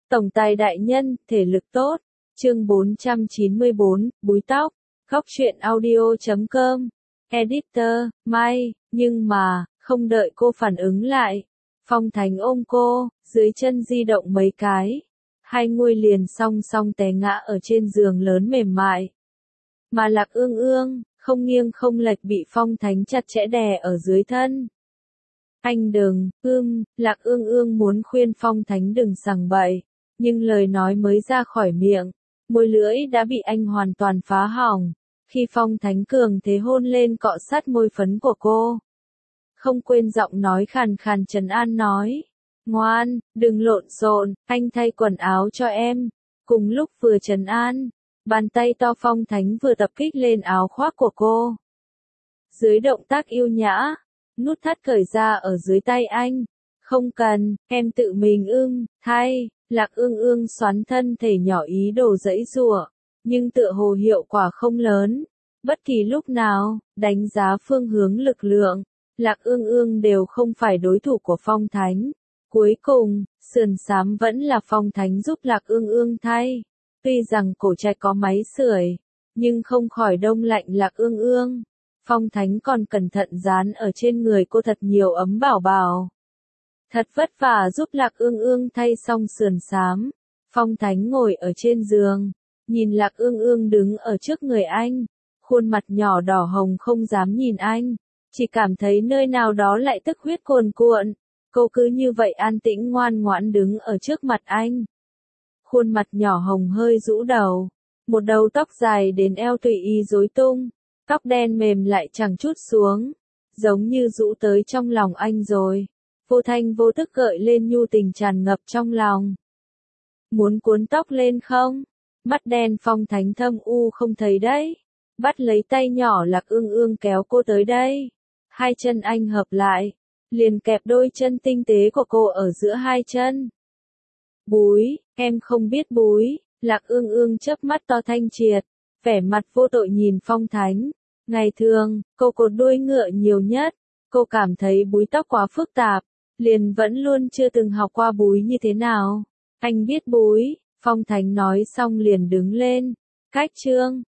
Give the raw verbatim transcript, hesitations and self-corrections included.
Tổng tài đại nhân, thể lực tốt. Chương bốn trăm chín mươi bốn, búi tóc. Góc truyện audio chấm com. Editor, Mai, nhưng mà, không đợi cô phản ứng lại. Phong Thánh ôm cô, dưới chân di động mấy cái. Hai ngôi liền song song té ngã ở trên giường lớn mềm mại. Mà Lạc Ương Ương, không nghiêng không lệch bị Phong Thánh chặt chẽ đè ở dưới thân. Anh đừng, ưm, Lạc Ương Ương muốn khuyên Phong Thánh đừng sằng bậy, nhưng lời nói mới ra khỏi miệng, môi lưỡi đã bị anh hoàn toàn phá hỏng, khi Phong Thánh cường thế hôn lên cọ sát môi phấn của cô. Không quên giọng nói khàn khàn trấn an nói, ngoan, đừng lộn xộn, anh thay quần áo cho em. Cùng lúc vừa trấn an, bàn tay to Phong Thánh vừa tập kích lên áo khoác của cô. Dưới động tác yêu nhã, nút thắt cởi ra ở dưới tay anh. Không cần, em tự mình ưng, thay. Lạc Ương Ương xoắn thân thể nhỏ ý đồ giãy giụa, nhưng tựa hồ hiệu quả không lớn. Bất kỳ lúc nào, đánh giá phương hướng lực lượng, Lạc Ương Ương đều không phải đối thủ của Phong Thánh. Cuối cùng, sườn xám vẫn là Phong Thánh giúp Lạc Ương Ương thay. Tuy rằng cổ trạch có máy sưởi, nhưng không khỏi đông lạnh Lạc Ương Ương. Phong Thánh còn cẩn thận dán ở trên người cô thật nhiều ấm bảo bảo. Thật vất vả giúp Lạc Ương Ương thay xong sườn xám. Phong Thánh ngồi ở trên giường, nhìn Lạc Ương Ương đứng ở trước người anh. Khuôn mặt nhỏ đỏ hồng không dám nhìn anh, chỉ cảm thấy nơi nào đó lại tức huyết cuồn cuộn. Cô cứ như vậy an tĩnh ngoan ngoãn đứng ở trước mặt anh. Khuôn mặt nhỏ hồng hơi rũ đầu, một đầu tóc dài đến eo tùy ý rối tung, tóc đen mềm lại chẳng chút xuống, giống như rũ tới trong lòng anh rồi. Vô thanh vô thức gợi lên nhu tình tràn ngập trong lòng. Muốn cuốn tóc lên không? Mắt đen Phong Thánh thâm u không thấy đấy. Bắt lấy tay nhỏ Lạc Ương Ương kéo cô tới đây. Hai chân anh hợp lại, liền kẹp đôi chân tinh tế của cô ở giữa hai chân. Búi, em không biết búi. Lạc Ương Ương chớp mắt to thanh triệt, vẻ mặt vô tội nhìn Phong Thánh. Ngày thường, cô cột đuôi ngựa nhiều nhất. Cô cảm thấy búi tóc quá phức tạp, liền vẫn luôn chưa từng học qua búi như thế nào. Anh biết búi. Phong Thánh nói xong liền đứng lên. Cách chương.